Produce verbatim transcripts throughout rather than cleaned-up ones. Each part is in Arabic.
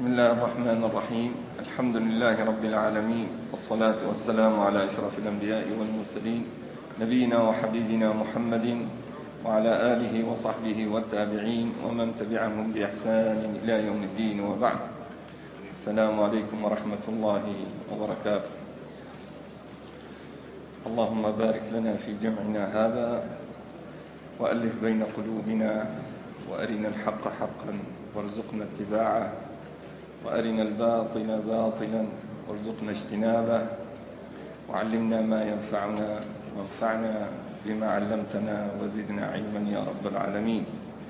بسم الله الرحمن الرحيم. الحمد لله رب العالمين، والصلاة والسلام على أشرف الأنبياء والمرسلين، نبينا وحبيبنا محمد وعلى آله وصحبه والتابعين ومن تبعهم بإحسان إلى يوم الدين، وبعد. السلام عليكم ورحمة الله وبركاته. اللهم بارك لنا في جمعنا هذا، وألف بين قلوبنا، وأرنا الحق حقا وارزقنا اتباعه، وأرنا الباطل باطلا وارزقنا اجتنابه، وعلمنا ما ينفعنا وانفعنا بما علمتنا وزدنا علما يا رب العالمين.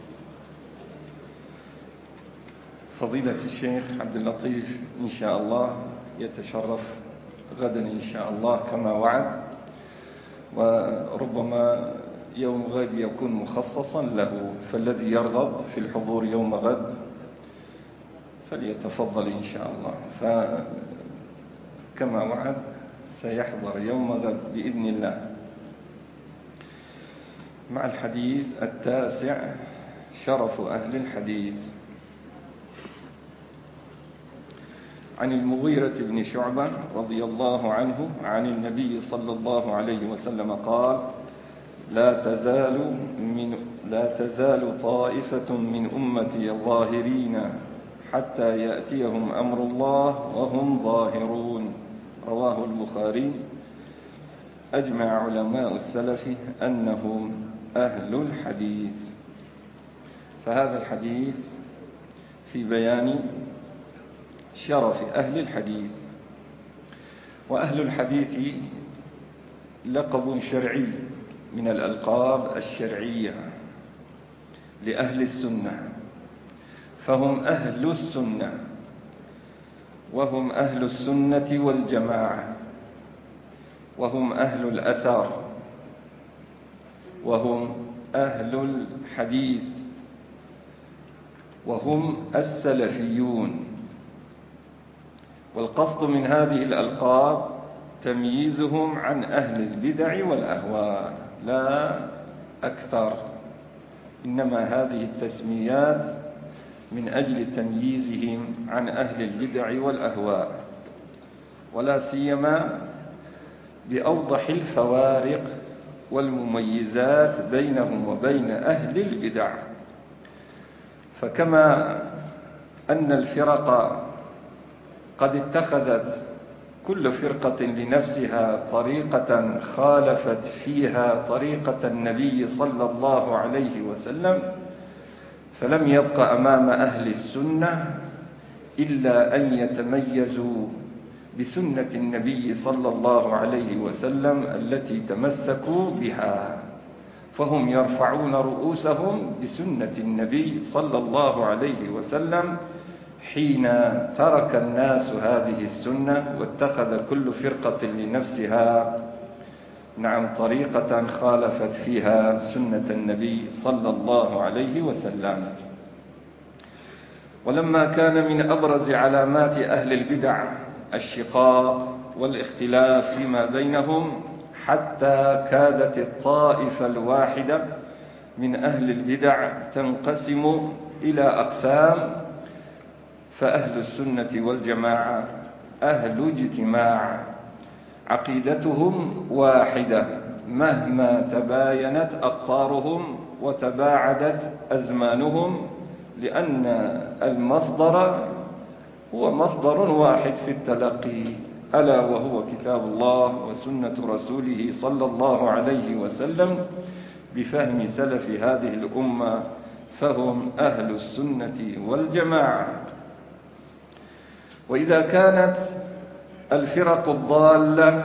فضيلة الشيخ عبد اللطيف إن شاء الله يتشرف غدا إن شاء الله كما وعد، وربما يوم غد يكون مخصصا له، فالذي يرغب في الحضور يوم غد فليتفضل إن شاء الله. فكما وعد سيحضر يوم غد بإذن الله مع الحديث التاسع، شرف أهل الحديث. عن المغيرة بن شعبة رضي الله عنه عن النبي صلى الله عليه وسلم قال: لا تزال من لا تزال طائفة من أمتي ظاهرين حتى يأتيهم أمر الله وهم ظاهرون. رواه البخاري. أجمع علماء السلف أنهم أهل الحديث. فهذا الحديث في بيان شرف أهل الحديث. وأهل الحديث لقب شرعي من الألقاب الشرعية لأهل السنة، فهم أهل السنة، وهم أهل السنة والجماعة، وهم أهل الأثر، وهم أهل الحديث، وهم السلفيون. والقصد من هذه الألقاب تمييزهم عن أهل البدع والأهواء لا أكثر، إنما هذه التسميات من أجل تمييزهم عن أهل البدع والأهواء، ولا سيما بأوضح الفوارق والمميزات بينهم وبين أهل البدع. فكما أن الفرق قد اتخذت كل فرقة لنفسها طريقة خالفت فيها طريقة النبي صلى الله عليه وسلم، فلم يبق أمام أهل السنة إلا أن يتميزوا بسنة النبي صلى الله عليه وسلم التي تمسكوا بها، فهم يرفعون رؤوسهم بسنة النبي صلى الله عليه وسلم حين ترك الناس هذه السنة واتخذ كل فرقة لنفسها نعم طريقة خالفت فيها سنة النبي صلى الله عليه وسلم. ولما كان من أبرز علامات أهل البدع الشقاق والاختلاف فيما بينهم، حتى كادت الطائفة الواحدة من أهل البدع تنقسم إلى أقسام، فأهل السنة والجماعة أهل اجتماع، عقيدتهم واحدة مهما تباينت أقطارهم وتباعدت أزمانهم، لأن المصدر هو مصدر واحد في التلقي، ألا وهو كتاب الله وسنة رسوله صلى الله عليه وسلم بفهم سلف هذه الأمة، فهم أهل السنة والجماعة. وإذا كانت الفرق الضالة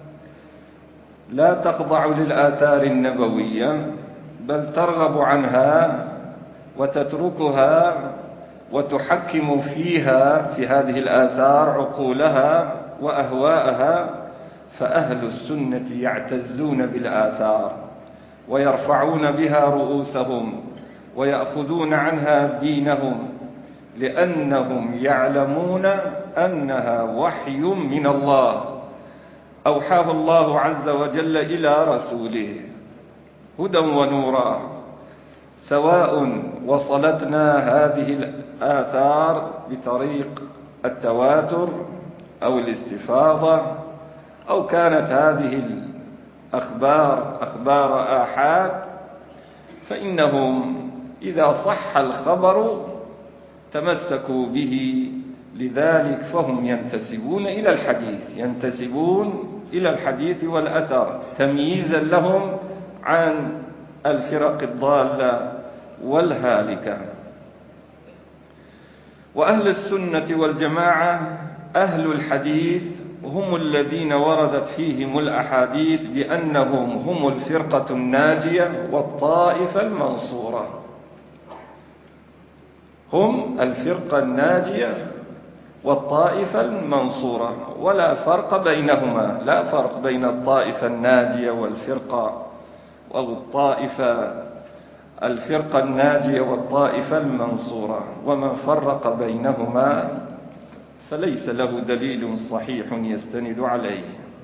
لا تخضع للآثار النبوية، بل ترغب عنها وتتركها وتحكم فيها في هذه الآثار عقولها وأهواءها، فأهل السنة يعتزون بالآثار ويرفعون بها رؤوسهم ويأخذون عنها دينهم، لأنهم يعلمون أنها وحي من الله أوحاه الله عز وجل إلى رسوله هدى ونورا، سواء وصلتنا هذه الآثار بطريق التواتر أو الاستفاضة، أو كانت هذه الأخبار أخبار آحاد، فإنهم إذا صح الخبر تمسكوا به، لذلك فهم ينتسبون إلى الحديث ينتسبون إلى الحديث والأثر تمييزا لهم عن الفرق الضالة والهالكة. وأهل السنة والجماعة أهل الحديث هم الذين وردت فيهم الأحاديث بأنهم هم الفرقة الناجية والطائفة المنصورة. هم الفرقة الناجية والطائفة المنصورة، ولا فرق بينهما، لا فرق بين الطائفة الناجية والفرقة أو الطائفة الفرقة الناجية والطائفة المنصورة، ومن فرق بينهما فليس له دليل صحيح يستند عليه.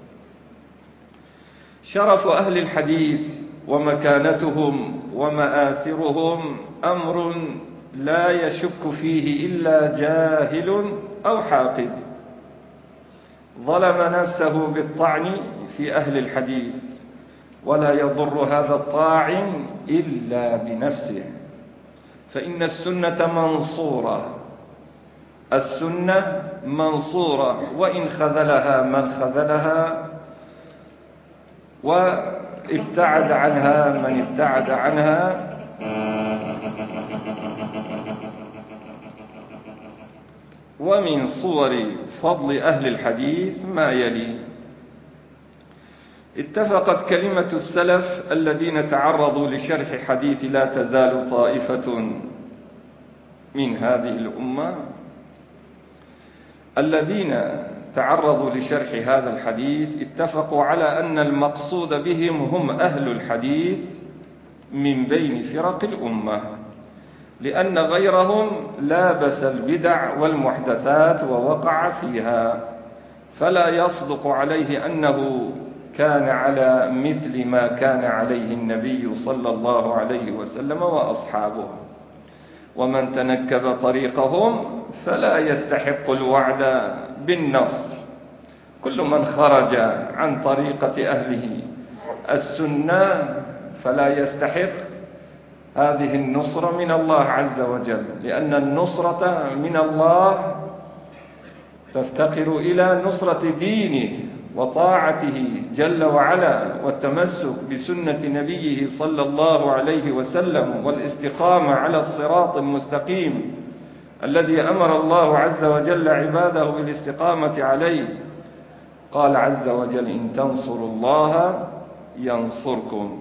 شرف أهل الحديث ومكانتهم ومآثرهم أمر لا يشك فيه إلا جاهل أو حاقد ظلم نفسه بالطعن في أهل الحديث، ولا يضر هذا الطاعن إلا بنفسه، فإن السنة منصورة السنة منصورة وإن خذلها من خذلها وابتعد عنها من ابتعد عنها. ومن صور فضل أهل الحديث ما يلي: اتفقت كلمة السلف الذين تعرضوا لشرح حديث لا تزال طائفة من هذه الأمة، الذين تعرضوا لشرح هذا الحديث اتفقوا على أن المقصود بهم هم أهل الحديث من بين فرق الأمة، لأن غيرهم لابس البدع والمحدثات ووقع فيها، فلا يصدق عليه أنه كان على مثل ما كان عليه النبي صلى الله عليه وسلم وأصحابه، ومن تنكب طريقهم فلا يستحق الوعد بالنصر. كل من خرج عن طريقة أهله السنة فلا يستحق هذه النصرة من الله عز وجل، لأن النصرة من الله تفتقر إلى نصرة دينه وطاعته جل وعلا، والتمسك بسنة نبيه صلى الله عليه وسلم، والاستقامة على الصراط المستقيم الذي أمر الله عز وجل عباده بالاستقامة عليه. قال عز وجل: إن تنصروا الله ينصركم.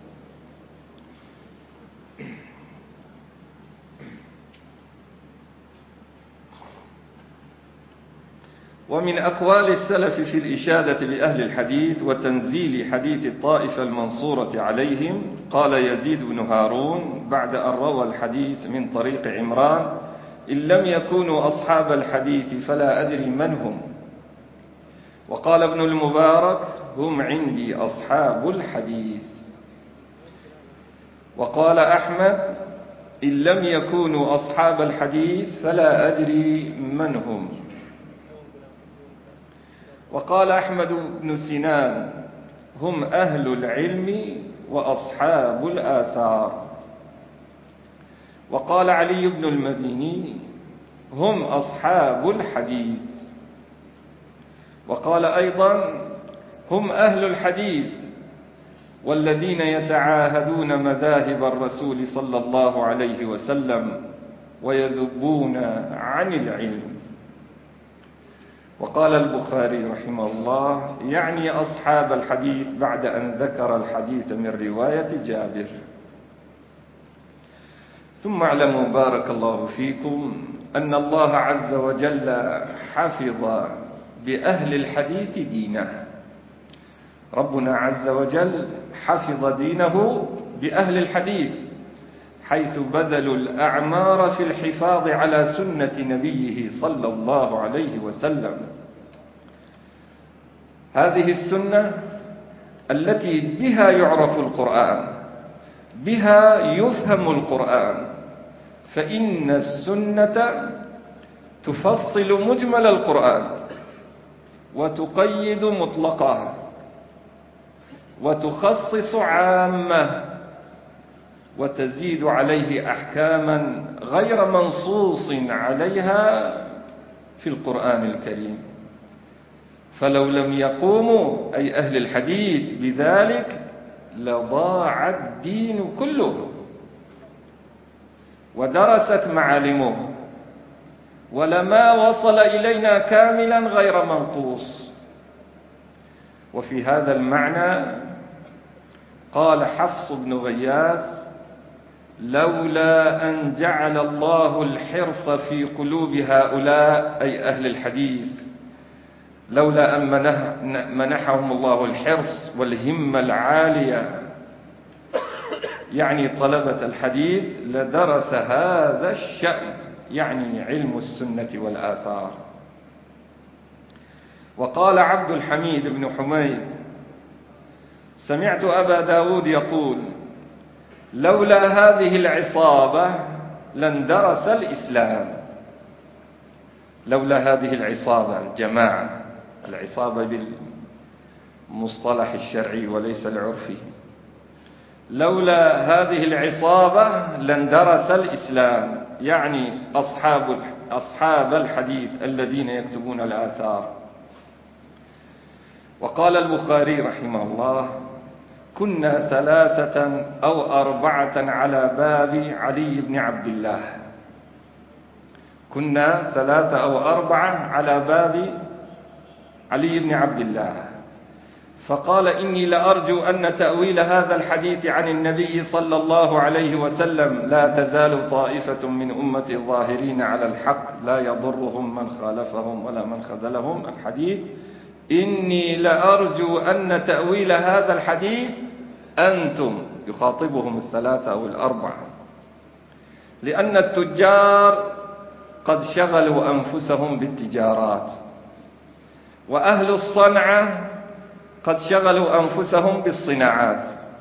ومن أقوال السلف في الإشادة بأهل الحديث وتنزيل حديث الطائفة المنصورة عليهم، قال يزيد بن هارون بعد أن روى الحديث من طريق عمران: إن لم يكونوا أصحاب الحديث فلا أدري من هم. وقال ابن المبارك: هم عندي أصحاب الحديث. وقال أحمد: إن لم يكونوا أصحاب الحديث فلا أدري من هم. وقال أحمد بن سنان: هم أهل العلم وأصحاب الآثار. وقال علي بن المديني: هم أصحاب الحديث. وقال أيضا: هم أهل الحديث والذين يتعاهدون مذاهب الرسول صلى الله عليه وسلم ويذبون عن العلم. وقال البخاري رحمه الله: يعني أصحاب الحديث بعد أن ذكر الحديث من رواية جابر. ثم اعلموا بارك الله فيكم أن الله عز وجل حفظ بأهل الحديث دينه. ربنا عز وجل حفظ دينه بأهل الحديث، حيث بذلوا الأعمار في الحفاظ على سنة نبيه صلى الله عليه وسلم. هذه السنة التي بها يعرف القرآن، بها يفهم القرآن، فإن السنة تفصل مجمل القرآن وتقيد مطلقه وتخصص عامة وتزيد عليه أحكاما غير منصوص عليها في القرآن الكريم. فلو لم يقوموا أي أهل الحديث بذلك لضاع الدين كله ودرست معالمه ولما وصل إلينا كاملا غير منقوص. وفي هذا المعنى قال حفص بن غياث: لولا أن جعل الله الحرص في قلوب هؤلاء أي أهل الحديث، لولا أن منحهم الله الحرص والهمة العالية يعني طلبة الحديث لدرس هذا الشأن يعني علم السنة والآثار. وقال عبد الحميد بن حميد: سمعت أبا داود يقول: لولا هذه العصابة لاندرس الإسلام. لولا هذه العصابة الجماعة، العصابة بالمصطلح الشرعي وليس العرفي، لولا هذه العصابة لاندرس الإسلام يعني أصحاب أصحاب الحديث الذين يكتبون الآثار. وقال البخاري رحمه الله: كنا ثلاثة أو أربعة على باب علي بن عبد الله. كنا ثلاثة أو أربعة على باب علي بن عبد الله، فقال: إني لأرجو أن تأويل هذا الحديث عن النبي صلى الله عليه وسلم لا تزال طائفة من أمة الظاهرين على الحق لا يضرهم من خالفهم ولا من خذلهم. الحديث: إني لأرجو أن تأويل هذا الحديث أنتم، يخاطبهم الثلاثة أو الأربعة، لأن التجار قد شغلوا أنفسهم بالتجارات، وأهل الصنعة قد شغلوا أنفسهم بالصناعات،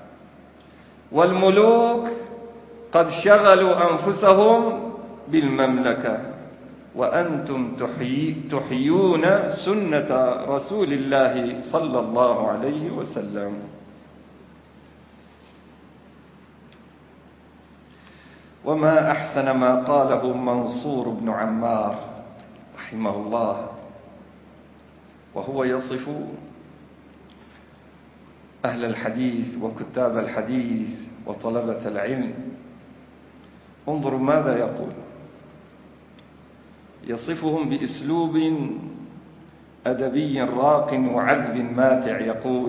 والملوك قد شغلوا أنفسهم بالمملكة، وأنتم تحيي تحيون سنة رسول الله صلى الله عليه وسلم. وما أحسن ما قاله منصور بن عمار رحمه الله وهو يصف أهل الحديث وكتاب الحديث وطلبة العلم. انظروا ماذا يقول: يصفهم بأسلوب أدبي راق وعذب ماتع. يقول: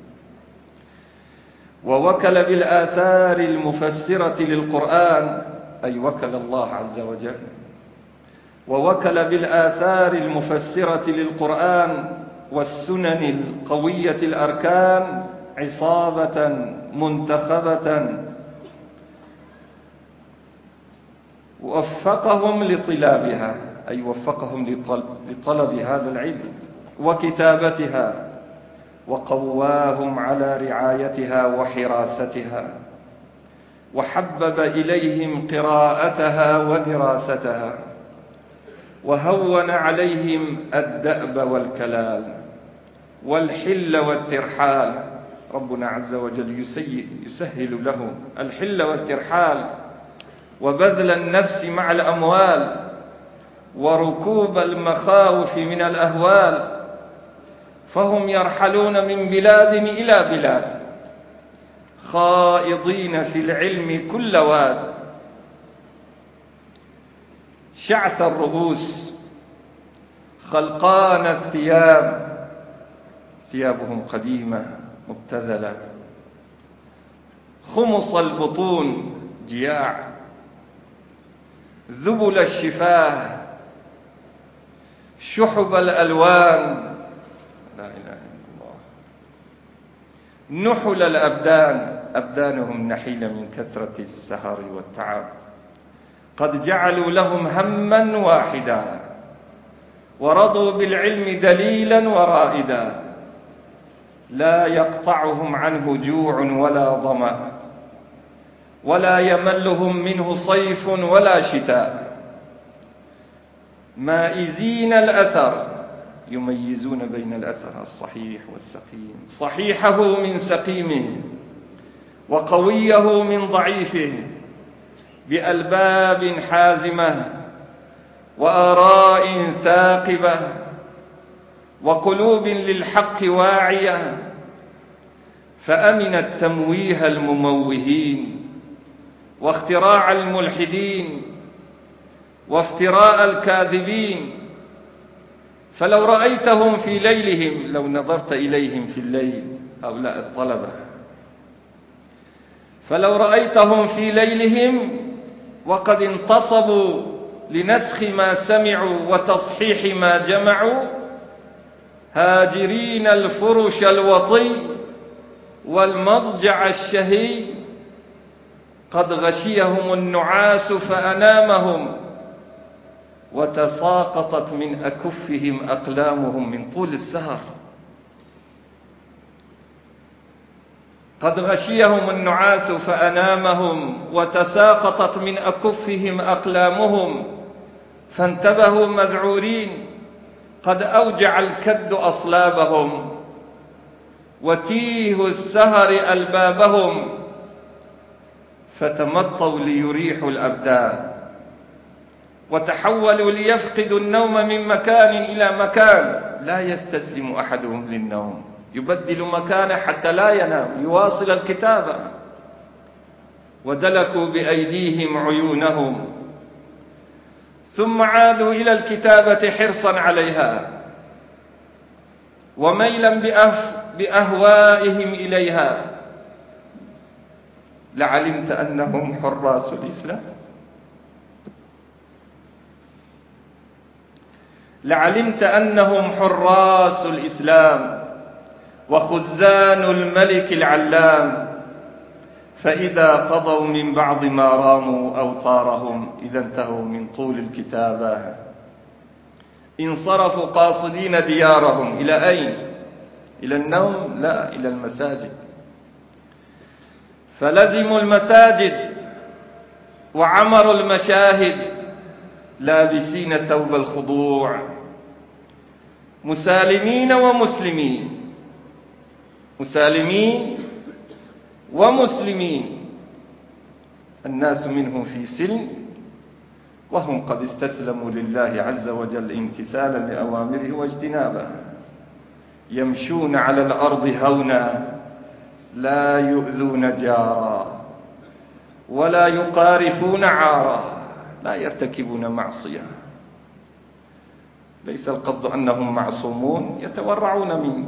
ووكل بالآثار المفسرة للقرآن، أي وكل الله عز وجل، ووكل بالآثار المفسرة للقرآن والسنن القوية الأركان عصابة منتخبة وفقهم لطلابها، أي وفقهم لطلب هذا العلم وكتابتها، وقواهم على رعايتها وحراستها، وحبب إليهم قراءتها ودراستها، وهون عليهم الدأب والكلال والحل والترحال. ربنا عز وجل يسهل لهم الحل والترحال وبذل النفس مع الأموال وركوب المخاوف من الأهوال، فهم يرحلون من بلاد إلى بلاد خائضين في العلم كل واد، شعث الرؤوس خلقان الثياب، ثيابهم قديمة مبتذلة، خمص البطون جياع، ذبل الشفاه، شحب الألوان، لا إله إلا الله، نحل الأبدان، أبدانهم نحيلة من كثرة السهر والتعب، قد جعلوا لهم هما واحدا ورضوا بالعلم دليلا ورائدا، لا يقطعهم عنه جوع ولا ظمأ، ولا يملهم منه صيف ولا شتاء، مائزين الأثر، يميزون بين الأثر الصحيح والسقيم، صحيحه من سقيمه وقويه من ضعيفه، بألباب حازمة وآراء ثاقبة وقلوب للحق واعية، فأمنت تمويه المموهين واختراع الملحدين وافتراء الكاذبين. فلو رأيتهم في ليلهم، لو نظرت إليهم في الليل، هؤلاء الطلبة، فلو رأيتهم في ليلهم وقد انتصبوا لنسخ ما سمعوا وتصحيح ما جمعوا، هاجرين الفرش الوطي والمضجع الشهي، قد غشيهم النعاس فأنامهم، وتساقطت من أكفهم أقلامهم من طول السهر. قد غشيهم النعاس فأنامهم، وتساقطت من أكفهم أقلامهم، فانتبهوا مذعورين، قد أوجع الكد أصلابهم، وتيه السهر ألبابهم، فتمطوا ليريحوا الأبدان، وتحولوا ليفقدوا النوم من مكان إلى مكان. لا يستسلم أحدهم للنوم، يبدل مكانه حتى لا ينام، يواصل الكتابة. ودلكوا بأيديهم عيونهم، ثم عادوا إلى الكتابة حرصا عليها وميلا بأهوائهم إليها. لعلمت أنهم حراس الإسلام، لعلمت أنهم حراس الإسلام وخزان الملك العلام، فإذا قضوا من بعض ما راموا أوطارهم، إذا انتهوا من طول الكتابة، انصرفوا قاصدين ديارهم. إلى أين؟ إلى النوم؟ لا، إلى المساجد. فلزموا المساجد وعمروا المشاهد لابسين ثوب الخضوع، مسالمين ومسلمين، مسالمين ومسلمين، الناس منهم في سلم، وهم قد استسلموا لله عز وجل امتثالا لأوامره واجتنابه، يمشون على الأرض هونا، لا يؤذون جارا ولا يقارفون عارا، لا يرتكبون معصية. ليس القصد أنهم معصومون، يتورعون من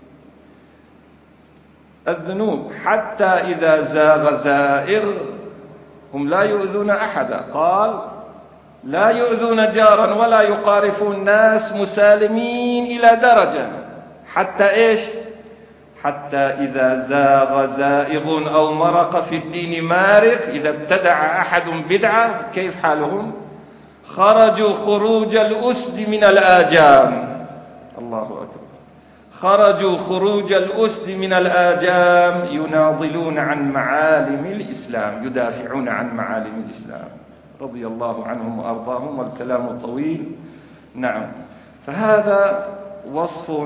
الذنوب، حتى إذا زاغ زائغ هم لا يؤذون أحدا. قال لا يؤذون جارا ولا يقارفون ناس، مسالمين إلى درجة حتى إيش؟ حتى إذا زاغ زائغ أو مرق في الدين مارق، إذا ابتدع أحد بدعة كيف حالهم؟ خرجوا خروج الأسد من الآجام. الله أكبر. خرجوا خروج الأسد من الآجام، يناضلون عن معالم الإسلام، يدافعون عن معالم الإسلام، رضي الله عنهم وأرضاهم، والكلام طويل. نعم، فهذا وصف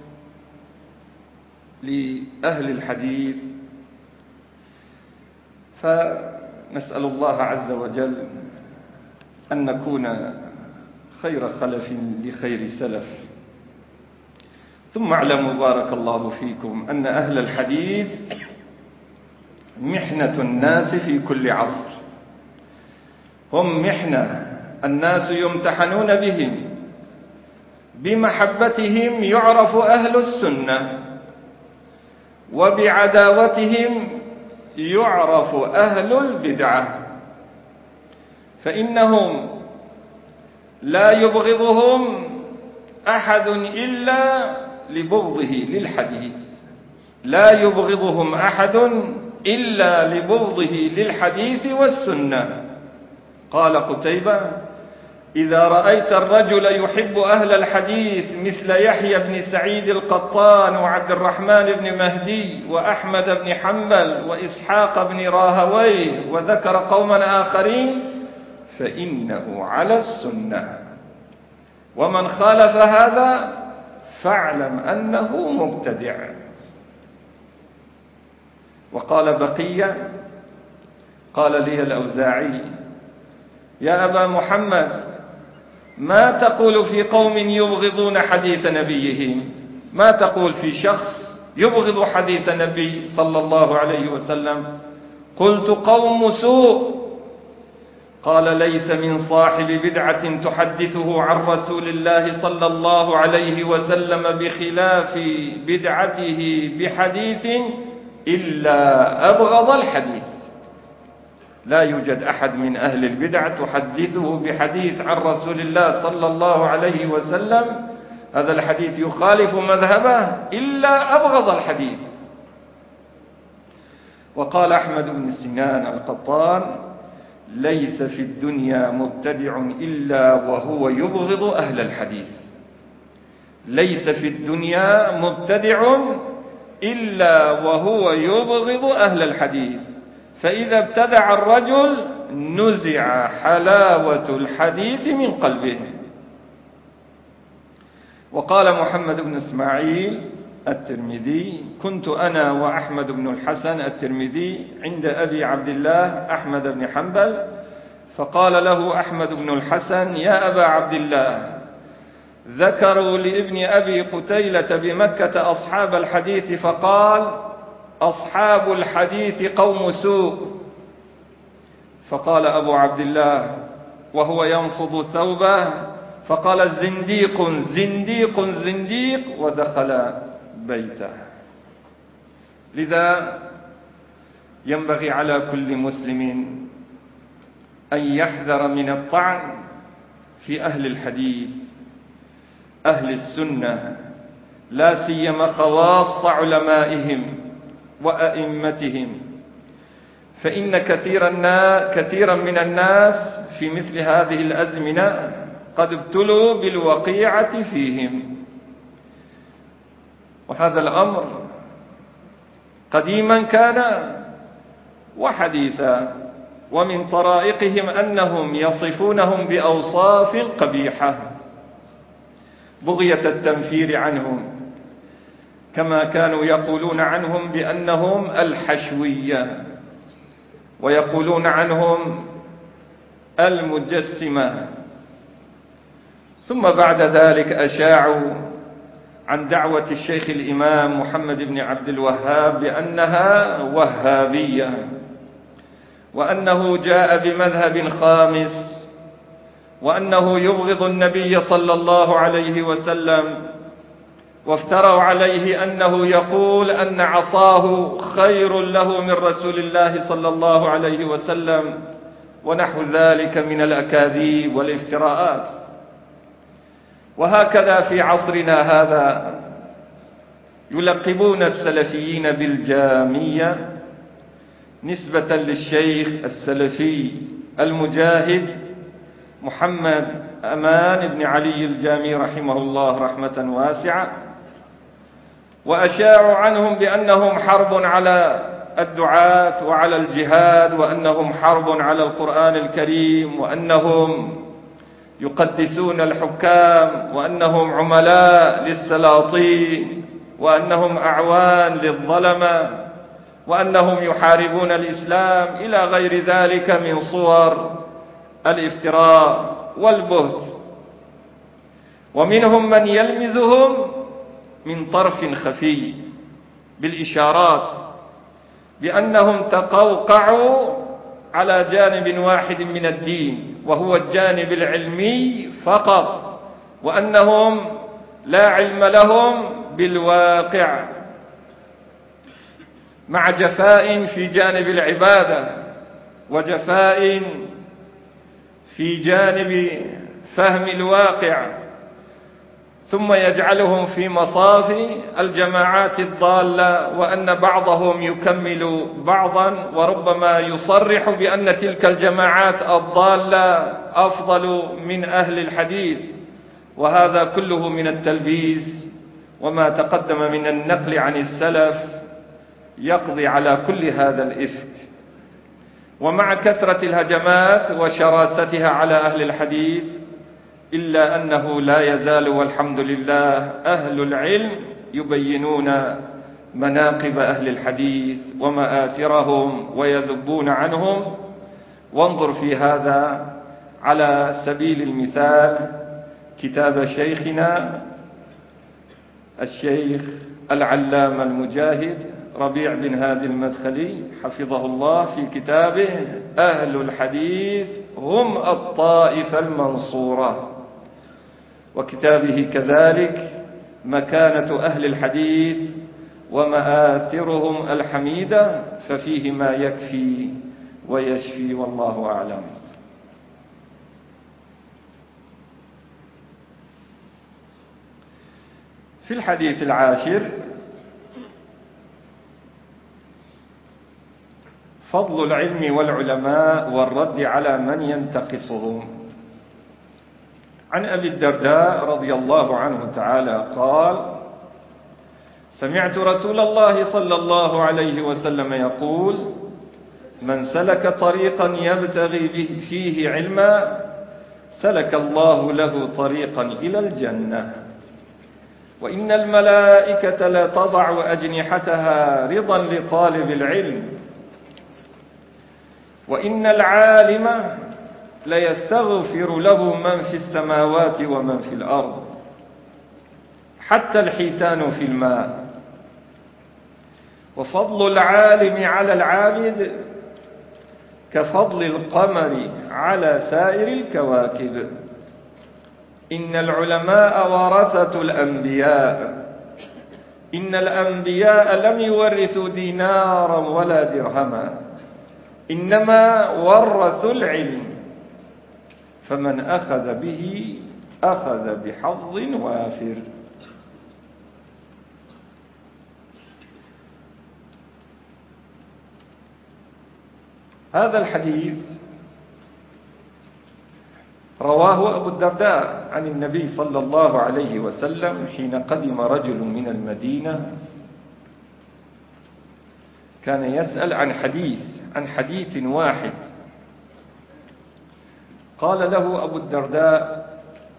لأهل الحديث. فنسأل الله عز وجل أن نكون خير خلف لخير سلف. ثم اعلموا بارك الله فيكم أن أهل الحديث محنة الناس في كل عصر، هم محنة الناس يمتحنون بهم، بمحبتهم يعرف أهل السنة، وبعداوتهم يعرف أهل البدعة، فإنهم لا يبغضهم أحد إلا لبغضه للحديث، لا يبغضهم أحد إلا لبغضه للحديث والسنة. قال قتيبة إذا رأيت الرجل يحب أهل الحديث مثل يحيى بن سعيد القطان وعبد الرحمن بن مهدي وأحمد بن حنبل وإسحاق بن راهويه وذكر قوما آخرين فإنه على السنة، ومن خالف هذا فاعلم أنه مبتدع. وقال بقية قال لي الأوزاعي: يا أبا محمد، ما تقول في قوم يبغضون حديث نبيهم؟ ما تقول في شخص يبغض حديث النبي صلى الله عليه وسلم؟ قلت: قوم سوء. قال: ليس من صاحب بدعة تحدثه عن رسول الله صلى الله عليه وسلم بخلاف بدعته بحديث إلا أبغض الحديث. لا يوجد أحد من أهل البدع تحدثه بحديث عن رسول الله صلى الله عليه وسلم هذا الحديث يخالف مذهبه إلا أبغض الحديث. وقال أحمد بن سنان القطان: ليس في الدنيا مبتدع إلا وهو يبغض أهل الحديث. ليس في الدنيا مبتدع إلا وهو يبغض أهل الحديث، فإذا ابتدع الرجل نزع حلاوة الحديث من قلبه. وقال محمد بن إسماعيل الترمذي: كنت أنا وأحمد بن الحسن الترمذي عند أبي عبد الله أحمد بن حنبل، فقال له أحمد بن الحسن: يا أبا عبد الله، ذكروا لابن أبي قتيلة بمكة أصحاب الحديث، فقال: أصحاب الحديث قوم سوء. فقال أبو عبد الله وهو ينفض ثوبه، فقال: زنديق زنديق زنديق، ودخل بيته. لذا ينبغي على كل مسلم أن يحذر من الطعن في أهل الحديث أهل السنة، لا سيما خواص علمائهم وأئمتهم، فإن كثيرا من الناس في مثل هذه الأزمنة قد ابتلوا بالوقيعة فيهم. وهذا الأمر قديما كان وحديثا، ومن طرائقهم أنهم يصفونهم بأوصاف قبيحة بغية التنفير عنهم، كما كانوا يقولون عنهم بأنهم الحشوية، ويقولون عنهم المجسمة. ثم بعد ذلك أشاعوا عن دعوة الشيخ الإمام محمد بن عبد الوهاب بأنها وهابية، وأنه جاء بمذهب خامس، وأنه يبغض النبي صلى الله عليه وسلم، وافتروا عليه أنه يقول أن عصاه خير له من رسول الله صلى الله عليه وسلم، ونحو ذلك من الأكاذيب والافتراءات. وهكذا في عصرنا هذا يلقبون السلفيين بالجامية نسبة للشيخ السلفي المجاهد محمد أمان بن علي الجامي رحمه الله رحمة واسعة، وأشاعوا عنهم بأنهم حرب على الدعاة وعلى الجهاد، وأنهم حرب على القرآن الكريم، وأنهم يقدسون الحكام، وأنهم عملاء للسلاطين، وأنهم أعوان للظلمة، وأنهم يحاربون الإسلام، إلى غير ذلك من صور الافتراء والبهت. ومنهم من يلمزهم من طرف خفي بالإشارات بأنهم تقوقعوا على جانب واحد من الدين، وهو الجانب العلمي فقط، وأنهم لا علم لهم بالواقع، مع جفاء في جانب العبادة، وجفاء في جانب فهم الواقع. ثم يجعلهم في مصاف الجماعات الضالة، وأن بعضهم يكمل بعضا، وربما يصرح بأن تلك الجماعات الضالة أفضل من أهل الحديث، وهذا كله من التلبيس، وما تقدم من النقل عن السلف يقضي على كل هذا الإفك. ومع كثرة الهجمات وشراستها على أهل الحديث، إلا أنه لا يزال والحمد لله أهل العلم يبينون مناقب أهل الحديث ومآثرهم ويذبون عنهم. وانظر في هذا على سبيل المثال كتاب شيخنا الشيخ العلامة المجاهد ربيع بن هادي المدخلي حفظه الله في كتابه أهل الحديث هم الطائفة المنصورة، وكتابه كذلك مكانة أهل الحديث ومآثرهم الحميدة، ففيه ما يكفي ويشفي، والله أعلم. في الحديث العاشر فضل العلم والعلماء والرد على من ينتقصهم. عن أبي الدرداء رضي الله عنه تعالى قال: سمعت رسول الله صلى الله عليه وسلم يقول: من سلك طريقا يبتغي فيه علما سلك الله له طريقا إلى الجنة، وإن الملائكة لتضع أجنحتها رضا لطالب العلم، وإن العالم ليستغفر له من في السماوات ومن في الأرض حتى الحيتان في الماء، وفضل العالم على العابد كفضل القمر على سائر الكواكب، إن العلماء ورثة الأنبياء، إن الأنبياء لم يورثوا دينارا ولا درهما، إنما ورثوا العلم، فمن أخذ به أخذ بحظ وافر. هذا الحديث رواه أبو الدرداء عن النبي صلى الله عليه وسلم حين قدم رجل من المدينة، كان يسأل عن حديث عن حديث واحد، قال له أبو الدرداء: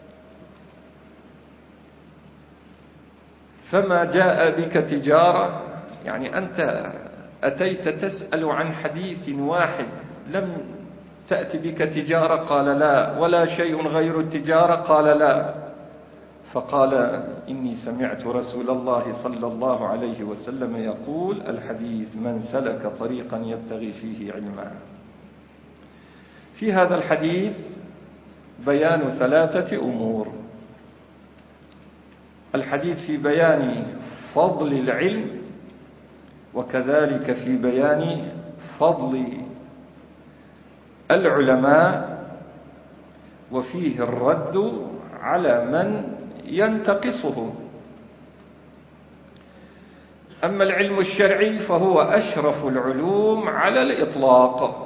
فما جاء بك تجارة؟ يعني أنت أتيت تسأل عن حديث واحد، لم تأتي بك تجارة؟ قال: لا. ولا شيء غير التجارة؟ قال: لا. فقال: إني سمعت رسول الله صلى الله عليه وسلم يقول: الحديث من سلك طريقا يبتغي فيه علما. في هذا الحديث بيان ثلاثة أمور: الحديث في بيان فضل العلم، وكذلك في بيان فضل العلماء، وفيه الرد على من ينتقصهم. أما العلم الشرعي فهو أشرف العلوم على الإطلاق،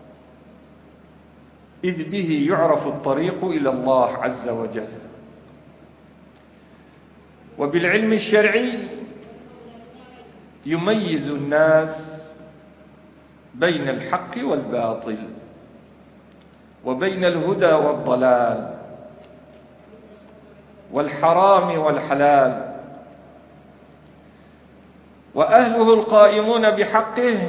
إذ به يعرف الطريق إلى الله عز وجل. وبالعلم الشرعي يميز الناس بين الحق والباطل، وبين الهدى والضلال، والحرام والحلال، وأهله القائمون بحقه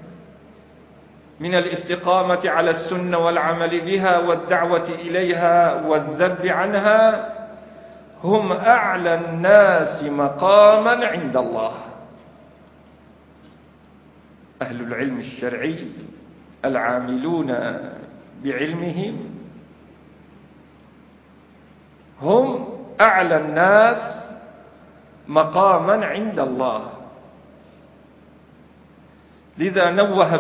من الاستقامة على السنة والعمل بها والدعوة إليها والذب عنها هم أعلى الناس مقاما عند الله. أهل العلم الشرعي العاملون بعلمهم هم أعلى الناس مقاما عند الله، لذا نوه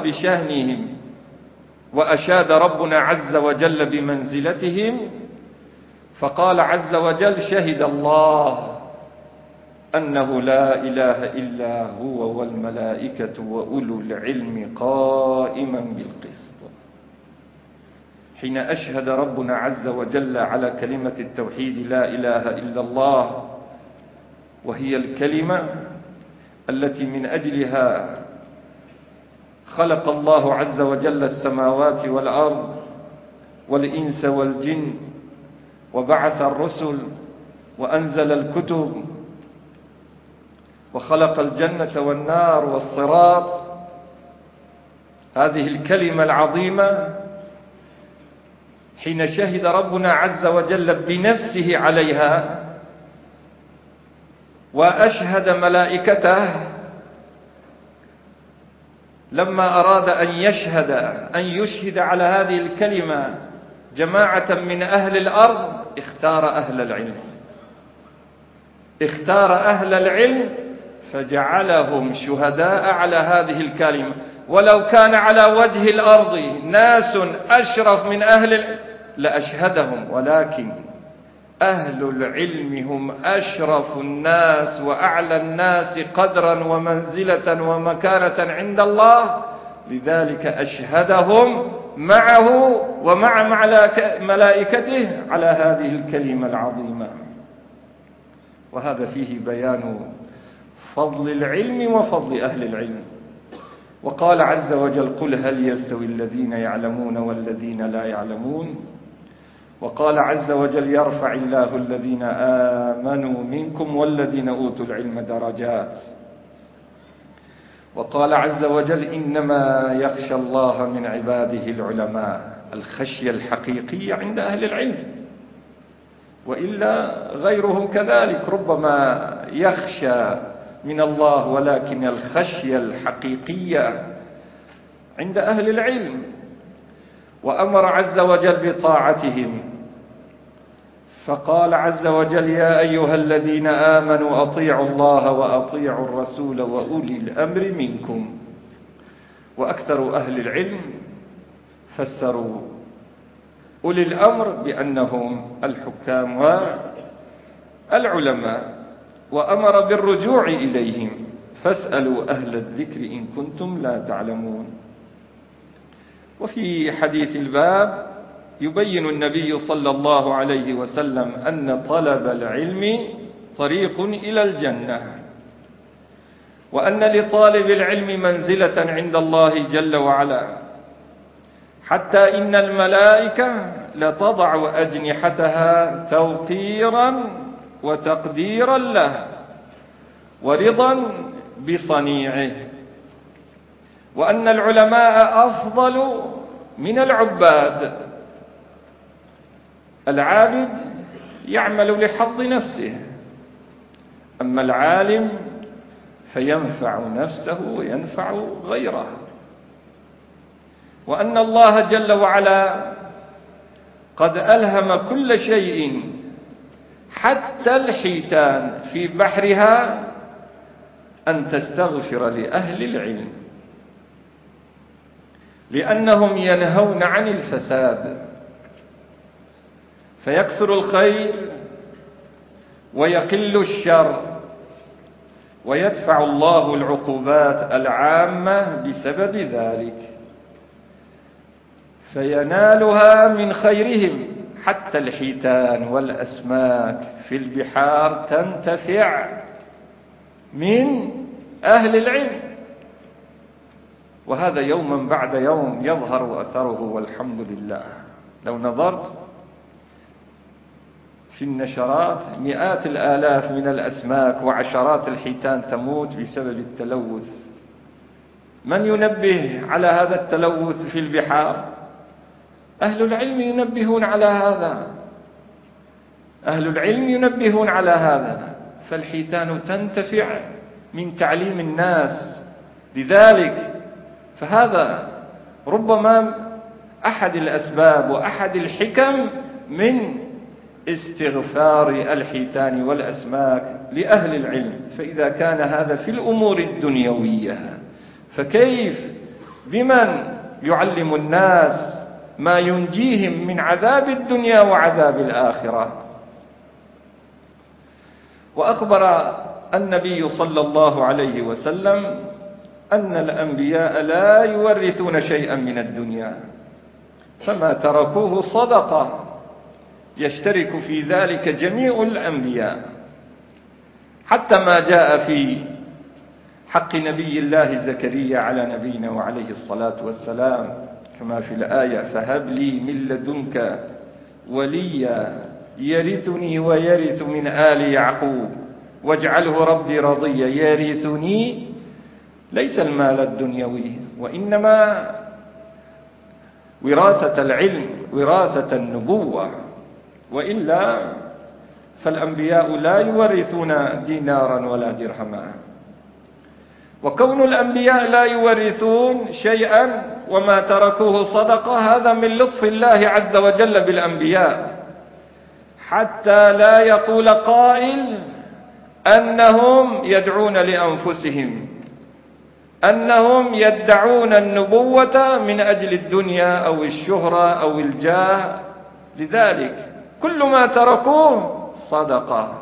بشأنهم وأشاد ربنا عز وجل بمنزلتهم، فقال عز وجل: شهد الله أنه لا إله إلا هو والملائكة وأولو العلم قائما بالقسط. حين أشهد ربنا عز وجل على كلمة التوحيد لا إله إلا الله، وهي الكلمة التي من أجلها خلق الله عز وجل السماوات والأرض والإنس والجن، وبعث الرسل وأنزل الكتب، وخلق الجنة والنار والصراط. هذه الكلمة العظيمة حين شهد ربنا عز وجل بنفسه عليها وأشهد ملائكته، لما أراد أن يشهد أن يشهد على هذه الكلمة جماعة من أهل الأرض، اختار أهل العلم اختار أهل العلم فجعلهم شهداء على هذه الكلمة. ولو كان على وجه الأرض ناس أشرف من أهل العلم لأشهدهم، ولكن أهل العلم هم أشرف الناس وأعلى الناس قدرا ومنزلة ومكانة عند الله، لذلك أشهدهم معه ومع ملائكته على هذه الكلمة العظيمة. وهذا فيه بيان فضل العلم وفضل أهل العلم. وقال عز وجل: قل هل يستوي الذين يعلمون والذين لا يعلمون. وقال عز وجل: يرفع الله الذين آمنوا منكم والذين أوتوا العلم درجات. وقال عز وجل: إنما يخشى الله من عباده العلماء، الخشية الحقيقية عند أهل العلم، وإلا غيرهم كذلك ربما يخشى من الله، ولكن الخشية الحقيقية عند أهل العلم. وأمر عز وجل بطاعتهم، فقال عز وجل: يا أيها الذين آمنوا أطيعوا الله وأطيعوا الرسول وأولي الأمر منكم. وأكثر أهل العلم فسروا أولي الأمر بأنهم الحكام والعلماء، وأمر بالرجوع إليهم، فاسألوا أهل الذكر إن كنتم لا تعلمون. وفي حديث الباب يبين النبي صلى الله عليه وسلم أن طلب العلم طريق إلى الجنة، وأن لطالب العلم منزلة عند الله جل وعلا، حتى إن الملائكة لتضع أجنحتها توقيرا وتقديرا له ورضا بصنيعه، وأن العلماء أفضل من العباد. العابد يعمل لحظ نفسه، أما العالم فينفع نفسه وينفع غيره. وأن الله جل وعلا قد ألهم كل شيء حتى الحيتان في بحرها أن تستغفر لأهل العلم، لأنهم ينهون عن الفساد، فيكثر الخير ويقل الشر، ويدفع الله العقوبات العامة بسبب ذلك، فينالها من خيرهم. حتى الحيتان والأسماك في البحار تنتفع من أهل العلم، وهذا يوما بعد يوم يظهر أثره والحمد لله. لو نظرت في النشرات مئات الآلاف من الأسماك وعشرات الحيتان تموت بسبب التلوث. من ينبه على هذا التلوث في البحار؟ أهل العلم ينبهون على هذا، أهل العلم ينبهون على هذا، فالحيتان تنتفع من تعليم الناس. لذلك فهذا ربما أحد الأسباب وأحد الحكم من استغفار الحيتان والأسماك لأهل العلم. فإذا كان هذا في الأمور الدنيوية، فكيف بمن يعلم الناس ما ينجيهم من عذاب الدنيا وعذاب الآخرة؟ وأخبر النبي صلى الله عليه وسلم أن الأنبياء لا يورثون شيئا من الدنيا، فما تركوه صدقة يشترك في ذلك جميع الأنبياء، حتى ما جاء في حق نبي الله زكريا على نبينا وعليه الصلاة والسلام كما في الآية: فهب لي من لدنك وليا يرثني ويرث من آل يعقوب واجعله ربي رضيا يرثني. ليس المال الدنيوي، وإنما وراثة العلم، وراثة النبوة، وإلا فالأنبياء لا يورثون دينارا ولا درهما. وكون الأنبياء لا يورثون شيئا وما تركوه صدقة هذا من لطف الله عز وجل بالأنبياء، حتى لا يقول قائل أنهم يدعون لأنفسهم، أنهم يدعون النبوة من أجل الدنيا أو الشهرة أو الجاه. لذلك كل ما تركوه صدقة.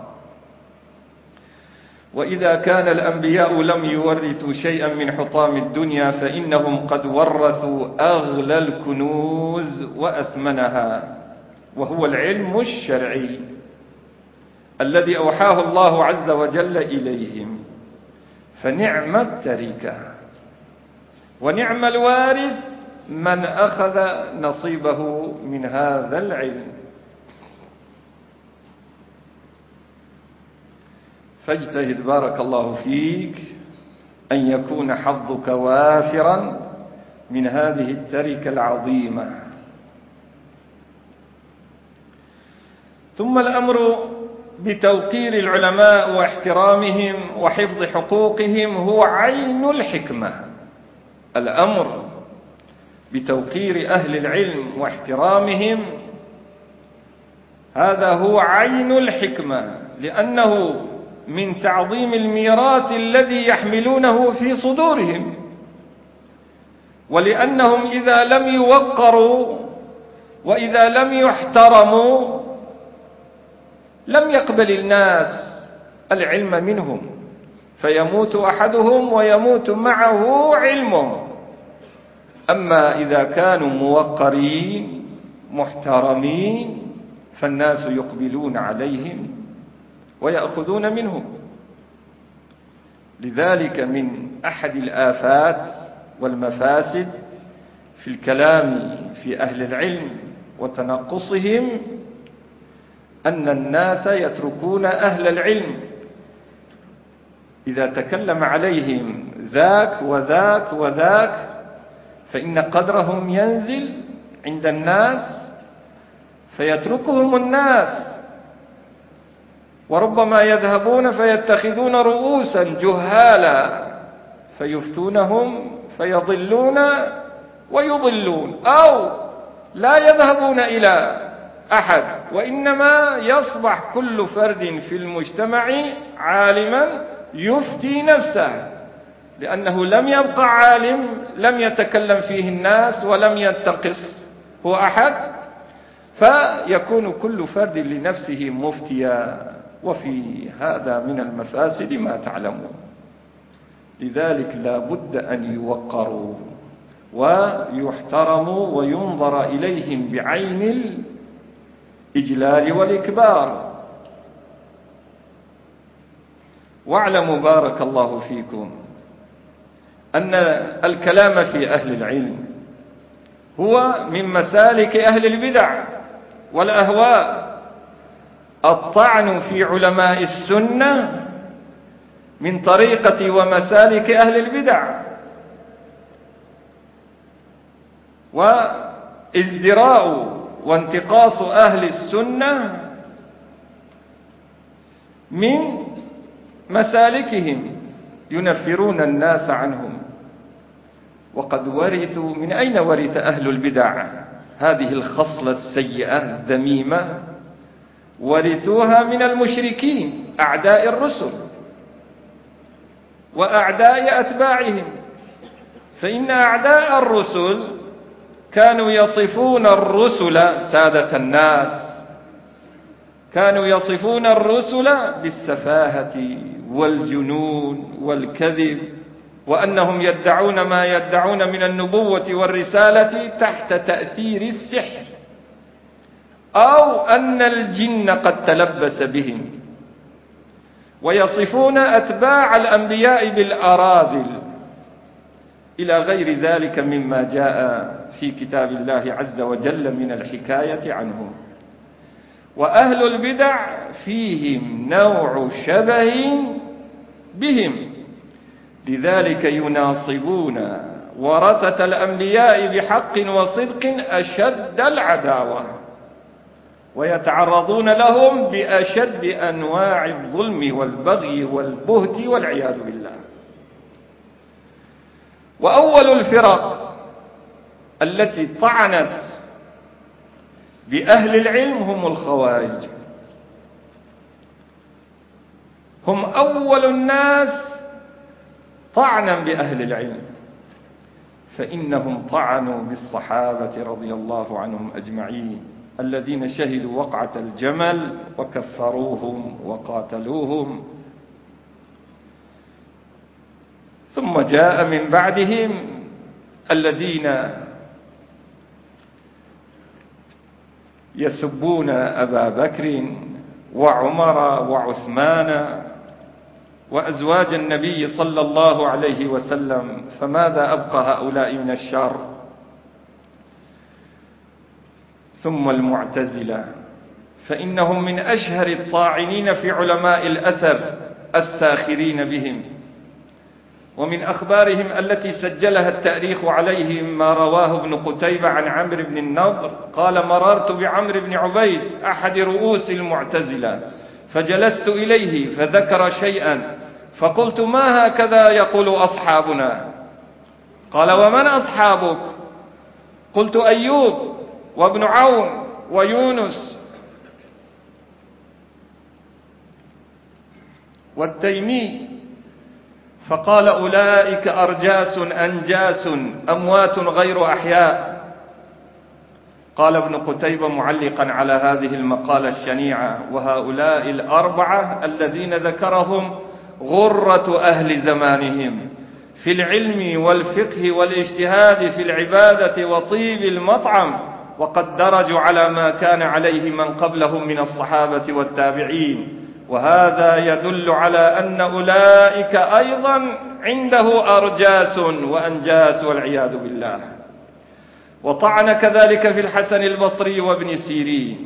وإذا كان الأنبياء لم يورثوا شيئا من حطام الدنيا فإنهم قد ورثوا أغلى الكنوز وأثمنها، وهو العلم الشرعي الذي أوحاه الله عز وجل إليهم. فنعم التركة ونعم الوارث من أخذ نصيبه من هذا العلم. فاجتهد بارك الله فيك أن يكون حظك وافرا من هذه التركة العظيمة. ثم الأمر بتوقير العلماء واحترامهم وحفظ حقوقهم هو عين الحكمة. الأمر بتوقير أهل العلم واحترامهم هذا هو عين الحكمة، لأنه من تعظيم الميراث الذي يحملونه في صدورهم، ولأنهم إذا لم يوقروا وإذا لم يحترموا لم يقبل الناس العلم منهم، فيموت أحدهم ويموت معه علمه. أما إذا كانوا موقرين محترمين فالناس يقبلون عليهم ويأخذون منهم. لذلك من أحد الآفات والمفاسد في الكلام في أهل العلم وتنقصهم أن الناس يتركون أهل العلم، إذا تكلم عليهم ذاك وذاك وذاك فإن قدرهم ينزل عند الناس فيتركهم الناس، وربما يذهبون فيتخذون رؤوسا جهالا فيفتونهم فيضلون ويضلون، أو لا يذهبون إلى أحد وإنما يصبح كل فرد في المجتمع عالما يفتي نفسه، لأنه لم يبقى عالم لم يتكلم فيه الناس ولم ينتقص هو أحد، فيكون كل فرد لنفسه مفتيا، وفي هذا من المفاسد ما تعلمون. لذلك لا بد أن يوقروا ويحترموا وينظر إليهم بعين الإجلال والإكبار. واعلموا بارك الله فيكم أن الكلام في أهل العلم هو من مسالك أهل البدع والأهواء. الطعن في علماء السنة من طريقة ومسالك أهل البدع، وازدراء وانتقاص أهل السنة من مسالكهم، ينفرون الناس عنهم. وقد ورثوا، من أين ورث أهل البدع هذه الخصلة السيئة الذميمة؟ ورثوها من المشركين أعداء الرسل وأعداء أتباعهم. فإن أعداء الرسل كانوا يصفون الرسل سادة الناس كانوا يصفون الرسل بالسفاهة والجنون والكذب، وأنهم يدعون ما يدعون من النبوة والرسالة تحت تأثير السحر، أو أن الجن قد تلبس بهم، ويصفون أتباع الأنبياء بالأراذل إلى غير ذلك مما جاء في كتاب الله عز وجل من الحكاية عنهم. وأهل البدع فيهم نوع شبه بهم، لذلك يناصبون ورثة الأنبياء بحق وصدق أشد العداوة، ويتعرضون لهم بأشد أنواع الظلم والبغي والبهت والعياذ بالله. وأول الفرق التي طعنت بأهل العلم هم الخوارج، هم أول الناس طعنا بأهل العلم، فإنهم طعنوا بالصحابة رضي الله عنهم أجمعين الذين شهدوا وقعة الجمل وكفروهم وقاتلوهم. ثم جاء من بعدهم الذين يسبون أبا بكر وعمر وعثمان وأزواج النبي صلى الله عليه وسلم، فماذا أبقى هؤلاء من الشر؟ ثم المعتزلة، فإنهم من أشهر الطاعنين في علماء الأثر الساخرين بهم، ومن أخبارهم التي سجلها التاريخ عليهم ما رواه ابن قتيبة عن عمرو بن النضر قال: مررت بعمرو بن عبيد أحد رؤوس المعتزلة فجلست إليه فذكر شيئا فقلت: ما هكذا يقول أصحابنا؟ قال: ومن أصحابك؟ قلت: أيوب وابن عون ويونس والتيمي. فقال: أولئك أرجاس أنجاس أموات غير أحياء. قال ابن قتيبة معلقا على هذه المقالة الشنيعة: وهؤلاء الأربعة الذين ذكرهم غرة أهل زمانهم في العلم والفقه والاجتهاد في العبادة وطيب المطعم، وقد درجوا على ما كان عليه من قبلهم من الصحابة والتابعين، وهذا يدل على أن أولئك أيضا عنده أرجاس وأنجاس والعياذ بالله. وطعن كذلك في الحسن البصري وابن سيرين.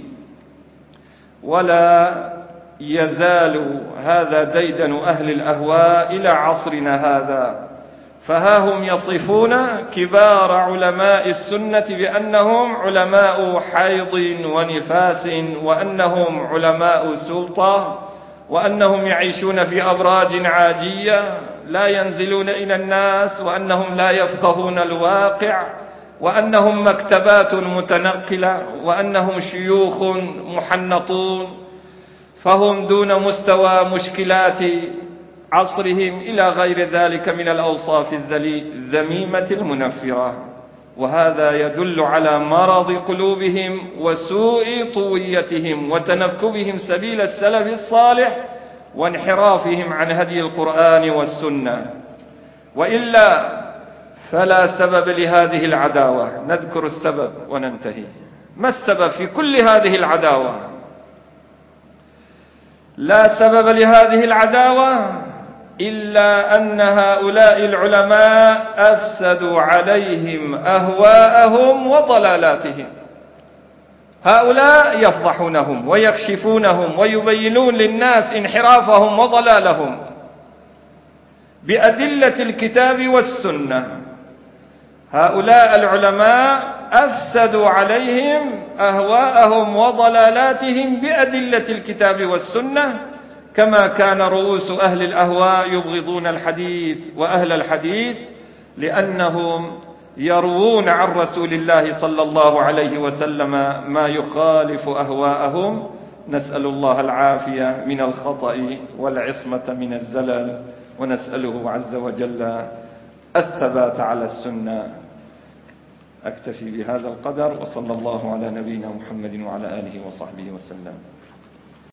ولا يزال هذا ديدن أهل الأهواء إلى عصرنا هذا، فها هم يصفون كبار علماء السنة بأنهم علماء حيض ونفاس، وأنهم علماء سلطة، وأنهم يعيشون في أبراج عاجية لا ينزلون إلى الناس، وأنهم لا يفقهون الواقع، وأنهم مكتبات متنقلة، وأنهم شيوخ محنطون، فهم دون مستوى مشكلات عصرهم إلى غير ذلك من الأوصاف الذميمة المنفرة. وهذا يدل على مرض قلوبهم وسوء طويتهم وتنكبهم سبيل السلف الصالح وانحرافهم عن هدي القرآن والسنة. وإلا فلا سبب لهذه العداوة. نذكر السبب وننتهي. ما السبب في كل هذه العداوة؟ لا سبب لهذه العداوة إلا أن هؤلاء العلماء أفسدوا عليهم أهواءهم وضلالاتهم. هؤلاء يفضحونهم ويكشفونهم ويبينون للناس انحرافهم وضلالهم بأدلة الكتاب والسنة. هؤلاء العلماء أفسدوا عليهم أهواءهم وضلالاتهم بأدلة الكتاب والسنة، كما كان رؤوس أهل الأهواء يبغضون الحديث وأهل الحديث لأنهم يروون عن رسول الله صلى الله عليه وسلم ما يخالف أهواءهم. نسأل الله العافية من الخطأ والعصمة من الزلل، ونسأله عز وجل الثبات على السنة. أكتفي بهذا القدر، وصلى الله على نبينا محمد وعلى آله وصحبه وسلم.